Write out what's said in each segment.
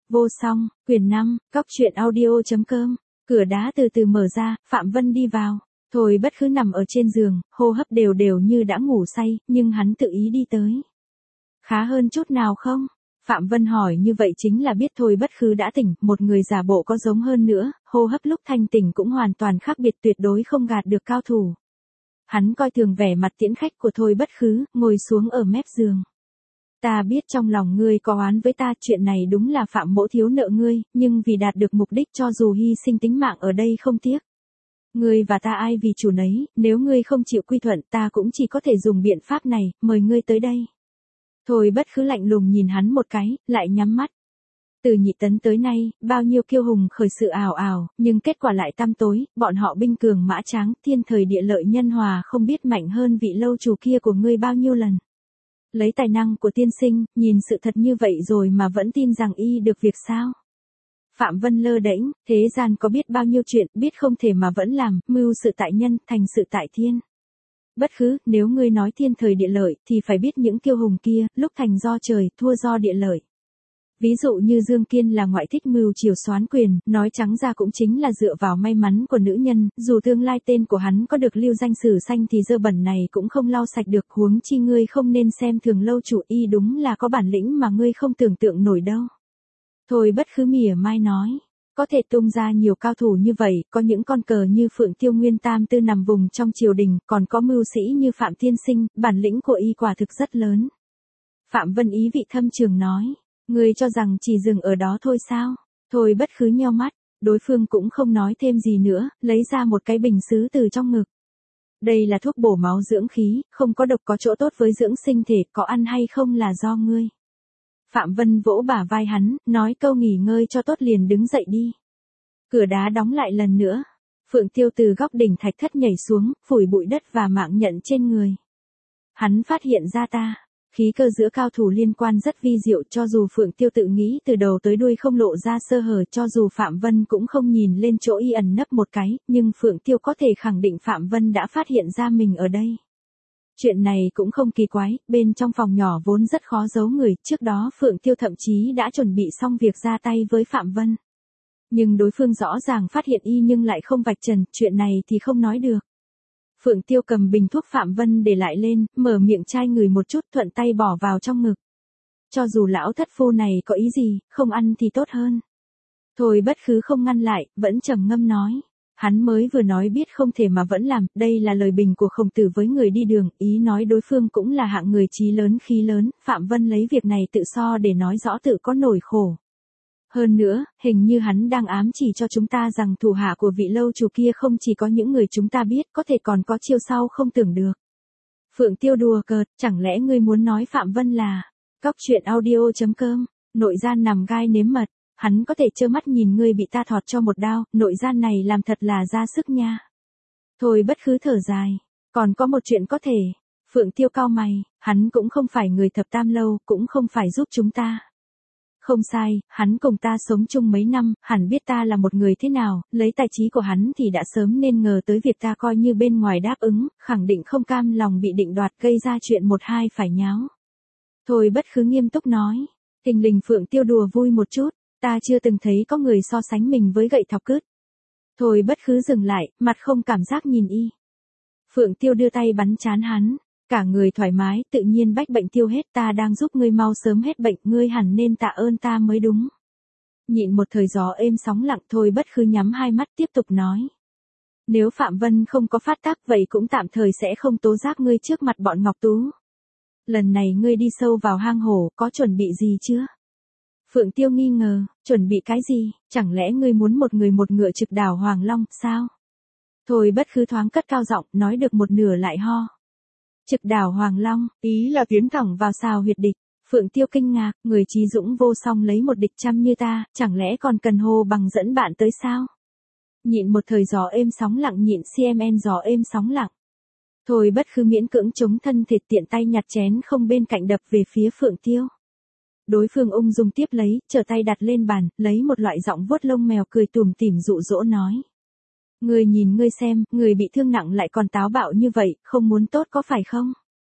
Vô song, quyển 5, Cóc truyện audio.com. Cửa đá từ từ mở ra, Phạm Vân đi vào. Thôi Bất Khứ nằm ở trên giường, hô hấp đều đều như đã ngủ say, nhưng hắn tự ý đi tới. Khá hơn chút nào không? Phạm Vân hỏi như vậy chính là biết Thôi Bất Khứ đã tỉnh, một người giả bộ có giống hơn nữa, hô hấp lúc thanh tỉnh cũng hoàn toàn khác biệt, tuyệt đối không gạt được cao thủ. Hắn coi thường vẻ mặt tiễn khách của Thôi Bất Khứ, ngồi xuống ở mép giường. Ta biết trong lòng ngươi có oán với ta, chuyện này đúng là Phạm mỗ thiếu nợ ngươi, nhưng vì đạt được mục đích cho dù hy sinh tính mạng ở đây không tiếc. Ngươi và ta ai vì chủ nấy, nếu ngươi không chịu quy thuận ta cũng chỉ có thể dùng biện pháp này, mời ngươi tới đây. Thôi Bất Khứ lạnh lùng nhìn hắn một cái, lại nhắm mắt. Từ Nhị Tấn tới nay, bao nhiêu kiêu hùng khởi sự ào ào, nhưng kết quả lại tăm tối, bọn họ binh cường mã tráng, thiên thời địa lợi nhân hòa không biết mạnh hơn vị lâu chủ kia của ngươi bao nhiêu lần. Lấy tài năng của tiên sinh, nhìn sự thật như vậy rồi mà vẫn tin rằng y được việc sao? Phạm Vân lơ đễnh, thế gian có biết bao nhiêu chuyện, biết không thể mà vẫn làm, mưu sự tại nhân, thành sự tại thiên. Bất Khứ, nếu ngươi nói thiên thời địa lợi, thì phải biết những kiêu hùng kia, lúc thành do trời, thua do địa lợi. Ví dụ như Dương Kiên là ngoại thích mưu triều soán quyền, nói trắng ra cũng chính là dựa vào may mắn của nữ nhân, dù tương lai tên của hắn có được lưu danh sử xanh thì dơ bẩn này cũng không lau sạch được, huống chi ngươi không nên xem thường lâu chủ, y đúng là có bản lĩnh mà ngươi không tưởng tượng nổi đâu. Thôi Bất Khứ mỉa mai nói, có thể tung ra nhiều cao thủ như vậy, có những con cờ như Phượng Tiêu Nguyên Tam Tư nằm vùng trong triều đình, còn có mưu sĩ như Phạm Tiên Sinh, bản lĩnh của y quả thực rất lớn. Phạm Vân ý vị thâm trường nói. Ngươi cho rằng chỉ dừng ở đó thôi sao? Thôi Bất Khứ nheo mắt, đối phương cũng không nói thêm gì nữa, lấy ra một cái bình sứ từ trong ngực. Đây là thuốc bổ máu dưỡng khí, không có độc, có chỗ tốt với dưỡng sinh thể, có ăn hay không là do ngươi. Phạm Vân vỗ bả vai hắn, nói câu nghỉ ngơi cho tốt liền đứng dậy đi. Cửa đá đóng lại lần nữa. Phượng Tiêu từ góc đỉnh thạch thất nhảy xuống, phủi bụi đất và mạng nhẫn trên người. Hắn phát hiện ra ta. Khí cơ giữa cao thủ liên quan rất vi diệu, cho dù Phượng Tiêu tự nghĩ từ đầu tới đuôi không lộ ra sơ hở, cho dù Phạm Vân cũng không nhìn lên chỗ y ẩn nấp một cái, nhưng Phượng Tiêu có thể khẳng định Phạm Vân đã phát hiện ra mình ở đây. Chuyện này cũng không kỳ quái, bên trong phòng nhỏ vốn rất khó giấu người, trước đó Phượng Tiêu thậm chí đã chuẩn bị xong việc ra tay với Phạm Vân. Nhưng đối phương rõ ràng phát hiện y nhưng lại không vạch trần, chuyện này thì không nói được. Phượng Tiêu cầm bình thuốc Phạm Vân để lại lên, mở miệng chai ngửi một chút, thuận tay bỏ vào trong ngực. Cho dù lão thất phu này có ý gì, không ăn thì tốt hơn. Thôi Bất Khứ không ngăn lại, vẫn trầm ngâm nói. Hắn mới vừa nói biết không thể mà vẫn làm, đây là lời bình của Khổng Tử với người đi đường, ý nói đối phương cũng là hạng người chí lớn khí lớn, Phạm Vân lấy việc này tự so để nói rõ tự có nỗi khổ. Hơn nữa, hình như hắn đang ám chỉ cho chúng ta rằng thủ hạ của vị lâu chủ kia không chỉ có những người chúng ta biết, có thể còn có chiêu sau không tưởng được. Phượng Tiêu đùa cợt, chẳng lẽ ngươi muốn nói Phạm Vân là Cóc truyện audio.com, nội gian nằm gai nếm mật, hắn có thể trơ mắt nhìn ngươi bị ta thọt cho một đao, nội gian này làm thật là ra sức nha. Thôi Bất Khứ thở dài, còn có một chuyện có thể. Phượng Tiêu cau mày, hắn cũng không phải người thập tam lâu, cũng không phải giúp chúng ta. Không sai, hắn cùng ta sống chung mấy năm, hẳn biết ta là một người thế nào, lấy tài trí của hắn thì đã sớm nên ngờ tới việc ta coi như bên ngoài đáp ứng, khẳng định không cam lòng bị định đoạt gây ra chuyện một hai phải nháo. Thôi Bất Khứ nghiêm túc nói, thình lình Phượng Tiêu đùa vui một chút, ta chưa từng thấy có người so sánh mình với gậy thọc cứt. Thôi Bất Khứ dừng lại, mặt không cảm giác nhìn y. Phượng Tiêu đưa tay bắn trán hắn. Cả người thoải mái, tự nhiên bách bệnh tiêu hết, ta đang giúp ngươi mau sớm hết bệnh, ngươi hẳn nên tạ ơn ta mới đúng. Nhịn một thời gió êm sóng lặng, Thôi Bất Khứ nhắm hai mắt tiếp tục nói. Nếu Phạm Vân không có phát tác vậy cũng tạm thời sẽ không tố giác ngươi trước mặt bọn Ngọc Tú. Lần này ngươi đi sâu vào hang hổ, có chuẩn bị gì chưa? Phượng Tiêu nghi ngờ, chuẩn bị cái gì, chẳng lẽ ngươi muốn một người một ngựa trực đảo Hoàng Long, sao? Thôi Bất Khứ thoáng cất cao giọng, nói được một nửa lại ho. Trực đảo Hoàng Long, ý là tiến thẳng vào sào huyệt địch. Phượng Tiêu kinh ngạc, người trí dũng vô song lấy một địch trăm như ta, chẳng lẽ còn cần hô bằng dẫn bạn tới sao? Nhịn một thời gió êm sóng lặng, nhịn CMN gió êm sóng lặng. Thôi Bất Khứ miễn cưỡng chống thân thịt, tiện tay nhặt chén không bên cạnh đập về phía Phượng Tiêu. Đối phương ung dung tiếp lấy, trở tay đặt lên bàn, lấy một loại giọng vuốt lông mèo cười tủm tỉm dụ dỗ nói. Ngươi nhìn ngươi xem, người bị thương nặng lại còn táo bạo như vậy, không muốn tốt có phải không?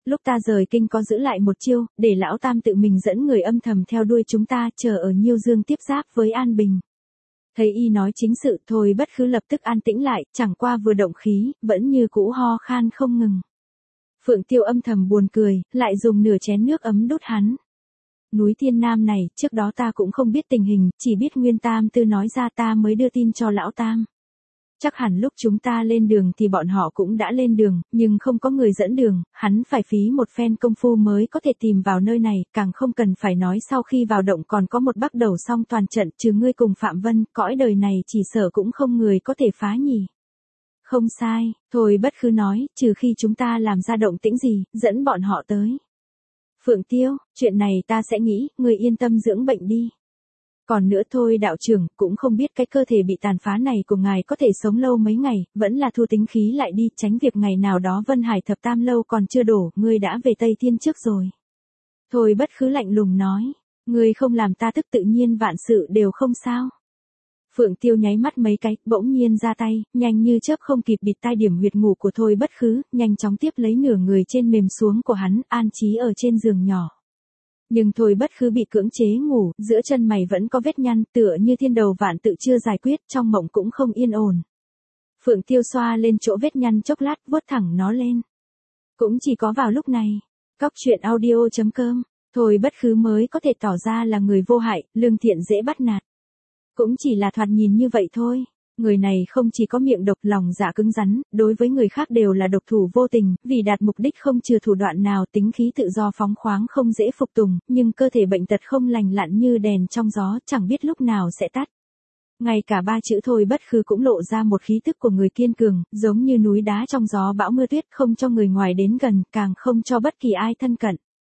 Lúc ta rời kinh có giữ lại một chiêu, để lão tam tự mình dẫn người âm thầm theo đuôi chúng ta chờ ở Nhiêu Dương tiếp giáp với An Bình. Thấy y nói chính sự Thôi Bất Khứ lập tức an tĩnh lại, chẳng qua vừa động khí, vẫn như cũ ho khan không ngừng. Phượng Tiêu âm thầm buồn cười, lại dùng nửa chén nước ấm đút hắn. Núi Thiên Nam này, trước đó ta cũng không biết tình hình, chỉ biết Nguyên Tam Tư nói ra ta mới đưa tin cho lão tam. Chắc hẳn lúc chúng ta lên đường thì bọn họ cũng đã lên đường, nhưng không có người dẫn đường, hắn phải phí một phen công phu mới có thể tìm vào nơi này, càng không cần phải nói sau khi vào động còn có một bắt đầu xong toàn trận trừ ngươi cùng Phạm Vân, cõi đời này chỉ sợ cũng không người có thể phá nhỉ. Không sai, Thôi Bất Khứ nói, trừ khi chúng ta làm ra động tĩnh gì, dẫn bọn họ tới. Phượng Tiêu, chuyện này ta sẽ nghĩ, người yên tâm dưỡng bệnh đi. Còn nữa thôi đạo trưởng, cũng không biết cái cơ thể bị tàn phá này của ngài có thể sống lâu mấy ngày, vẫn là thu tính khí lại đi, tránh việc ngày nào đó Vân Hải thập tam lâu còn chưa đổ, ngươi đã về Tây Thiên trước rồi. Thôi Bất Khứ lạnh lùng nói, ngươi không làm ta tức tự nhiên vạn sự đều không sao. Phượng Tiêu nháy mắt mấy cái, bỗng nhiên ra tay, nhanh như chớp không kịp bịt tai điểm huyệt ngủ của Thôi Bất Khứ, nhanh chóng tiếp lấy nửa người trên mềm xuống của hắn, an trí ở trên giường nhỏ. Nhưng Thôi Bất Khứ bị cưỡng chế ngủ, giữa chân mày vẫn có vết nhăn, tựa như thiên đầu vạn tự chưa giải quyết, trong mộng cũng không yên ổn. Phượng Tiêu xoa lên chỗ vết nhăn chốc lát, vuốt thẳng nó lên. Cũng chỉ có vào lúc này, Cóc Truyện Audio.com, Thôi Bất Khứ mới có thể tỏ ra là người vô hại, lương thiện dễ bắt nạt. Cũng chỉ là thoạt nhìn như vậy thôi. Người này không chỉ có miệng độc, lòng dạ cứng rắn, đối với người khác đều là độc thủ vô tình, vì đạt mục đích không chừa thủ đoạn nào, tính khí tự do phóng khoáng không dễ phục tùng, nhưng cơ thể bệnh tật không lành lặn như đèn trong gió, chẳng biết lúc nào sẽ tắt. Ngay cả ba chữ Thôi Bất Khứ cũng lộ ra một khí tức của người kiên cường, giống như núi đá trong gió bão mưa tuyết, không cho người ngoài đến gần, càng không cho bất kỳ ai thân cận.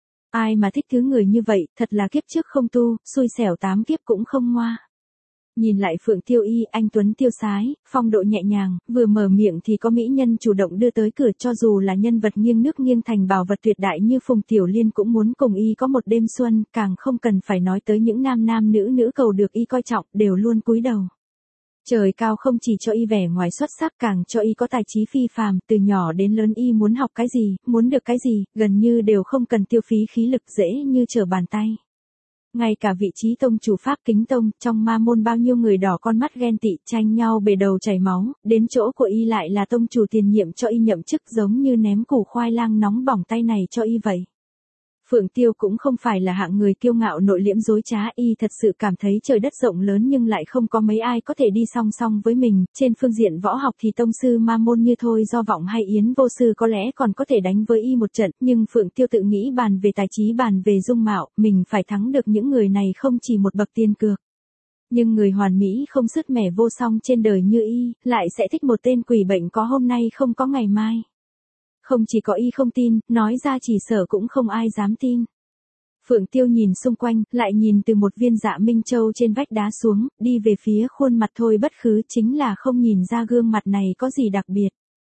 Ai mà thích thứ người như vậy, thật là kiếp trước không tu, xui xẻo 8 kiếp cũng không ngoa. Nhìn lại Phượng Tiêu y, anh tuấn tiêu sái, phong độ nhẹ nhàng, vừa mở miệng thì có mỹ nhân chủ động đưa tới cửa, cho dù là nhân vật nghiêng nước nghiêng thành bảo vật tuyệt đại như Phùng Tiểu Liên cũng muốn cùng y có một đêm xuân, càng không cần phải nói tới những nam nữ cầu được y coi trọng, đều luôn cúi đầu. Trời cao không chỉ cho y vẻ ngoài xuất sắc, càng cho y có tài trí phi phàm, từ nhỏ đến lớn y muốn học cái gì, muốn được cái gì, gần như đều không cần tiêu phí khí lực, dễ như trở bàn tay. Ngay cả vị trí tông chủ Pháp Kính Tông, trong ma môn bao nhiêu người đỏ con mắt ghen tị, tranh nhau bề đầu chảy máu, đến chỗ của y lại là tông chủ tiền nhiệm cho y nhậm chức, giống như ném củ khoai lang nóng bỏng tay này cho y vậy. Phượng Tiêu cũng không phải là hạng người kiêu ngạo nội liễm dối trá, y thật sự cảm thấy trời đất rộng lớn nhưng lại không có mấy ai có thể đi song song với mình, trên phương diện võ học thì tông sư ma môn như Thôi Do Vọng hay Yến Vô Sư có lẽ còn có thể đánh với y một trận, nhưng Phượng Tiêu tự nghĩ bàn về tài trí bàn về dung mạo, mình phải thắng được những người này không chỉ một bậc tiên cược. Nhưng người hoàn mỹ không sứt mẻ vô song trên đời như y, lại sẽ thích một tên quỷ bệnh có hôm nay không có ngày mai. Không chỉ có y không tin, nói ra chỉ sợ cũng không ai dám tin. Phượng Tiêu nhìn xung quanh, lại nhìn từ một viên dạ minh châu trên vách đá xuống, đi về phía khuôn mặt Thôi Bất Khứ, chính là không nhìn ra gương mặt này có gì đặc biệt.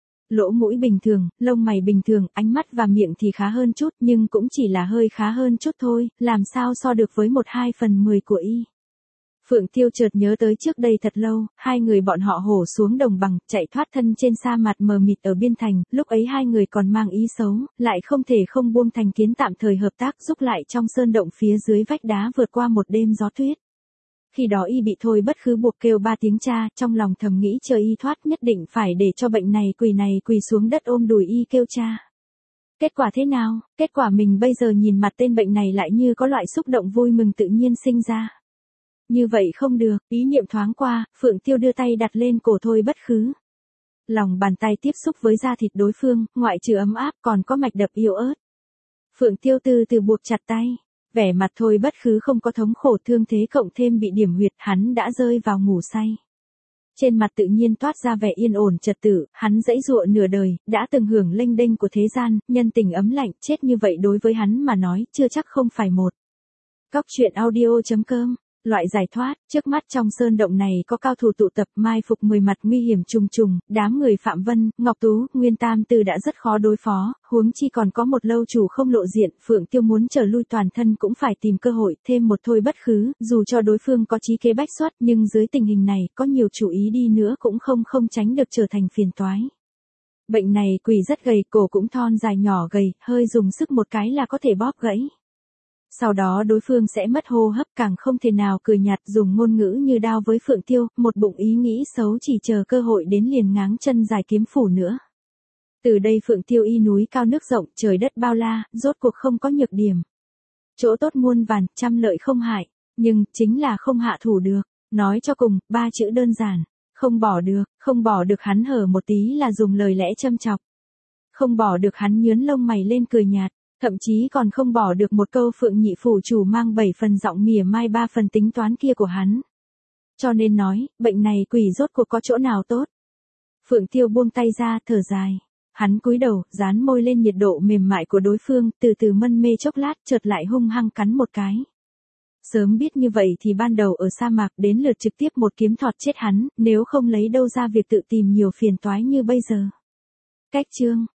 Lỗ mũi bình thường, lông mày bình thường, ánh mắt và miệng thì khá hơn chút, nhưng cũng chỉ là hơi khá hơn chút thôi, làm sao so được với 1/2/10 của y. Phượng Tiêu chợt nhớ tới trước đây thật lâu, hai người bọn họ hổ xuống đồng bằng, chạy thoát thân trên sa mạc mờ mịt ở biên thành, lúc ấy hai người còn mang ý xấu, lại không thể không buông thành kiến tạm thời hợp tác giúp lại trong sơn động phía dưới vách đá vượt qua một đêm gió tuyết. Khi đó y bị Thôi Bất Khứ buộc kêu 3 tiếng cha, trong lòng thầm nghĩ chờ y thoát nhất định phải để cho bệnh này quỳ xuống đất ôm đùi y kêu cha. Kết quả thế nào? Kết quả mình bây giờ nhìn mặt tên bệnh này lại như có loại xúc động vui mừng tự nhiên sinh ra. Như vậy không được, ý niệm thoáng qua, Phượng Tiêu đưa tay đặt lên cổ Thôi Bất Khứ. Lòng bàn tay tiếp xúc với da thịt đối phương, ngoại trừ ấm áp còn có mạch đập yếu ớt. Phượng Tiêu từ từ buộc chặt tay, vẻ mặt Thôi Bất Khứ không có thống khổ thương thế cộng thêm bị điểm huyệt, hắn đã rơi vào ngủ say. Trên mặt tự nhiên toát ra vẻ yên ổn trật tự, hắn dãy dụa nửa đời, đã từng hưởng lênh đênh của thế gian, nhân tình ấm lạnh, chết như vậy đối với hắn mà nói, chưa chắc không phải một. Cóc Truyện Audio.com. Loại giải thoát, trước mắt trong sơn động này có cao thủ tụ tập, mai phục 10 mặt nguy hiểm trùng trùng, đám người Phạm Vân, Ngọc Tú, Nguyên Tam Tư đã rất khó đối phó, huống chi còn có một lâu chủ không lộ diện, Phượng Tiêu muốn trở lui toàn thân cũng phải tìm cơ hội, thêm một Thôi Bất Khứ, dù cho đối phương có trí kế bách xuất, nhưng dưới tình hình này, có nhiều chủ ý đi nữa cũng không tránh được trở thành phiền toái. Bệnh này quỷ rất gầy, cổ cũng thon dài nhỏ gầy, hơi dùng sức một cái là có thể bóp gãy. Sau đó đối phương sẽ mất hô hấp, càng không thể nào cười nhạt dùng ngôn ngữ như đao với Phượng Tiêu, một bụng ý nghĩ xấu chỉ chờ cơ hội đến liền ngáng chân dài kiếm phủ nữa. Từ đây Phượng Tiêu y núi cao nước rộng, trời đất bao la, rốt cuộc không có nhược điểm. Chỗ tốt muôn vàn, trăm lợi không hại, nhưng chính là không hạ thủ được. Nói cho cùng, ba chữ đơn giản, không bỏ được hắn hở một tí là dùng lời lẽ châm chọc. Không bỏ được hắn nhướn lông mày lên cười nhạt, thậm chí còn không bỏ được một câu Phượng nhị phủ chủ mang 7 phần giọng mỉa mai 3 phần tính toán kia của hắn. Cho nên nói, bệnh này quỷ rốt cuộc có chỗ nào tốt. Phượng Tiêu buông tay ra, thở dài. Hắn cúi đầu, dán môi lên nhiệt độ mềm mại của đối phương, từ từ mân mê chốc lát, chợt lại hung hăng cắn một cái. Sớm biết như vậy thì ban đầu ở sa mạc đến lượt trực tiếp một kiếm thọt chết hắn, nếu không lấy đâu ra việc tự tìm nhiều phiền toái như bây giờ. Cách chương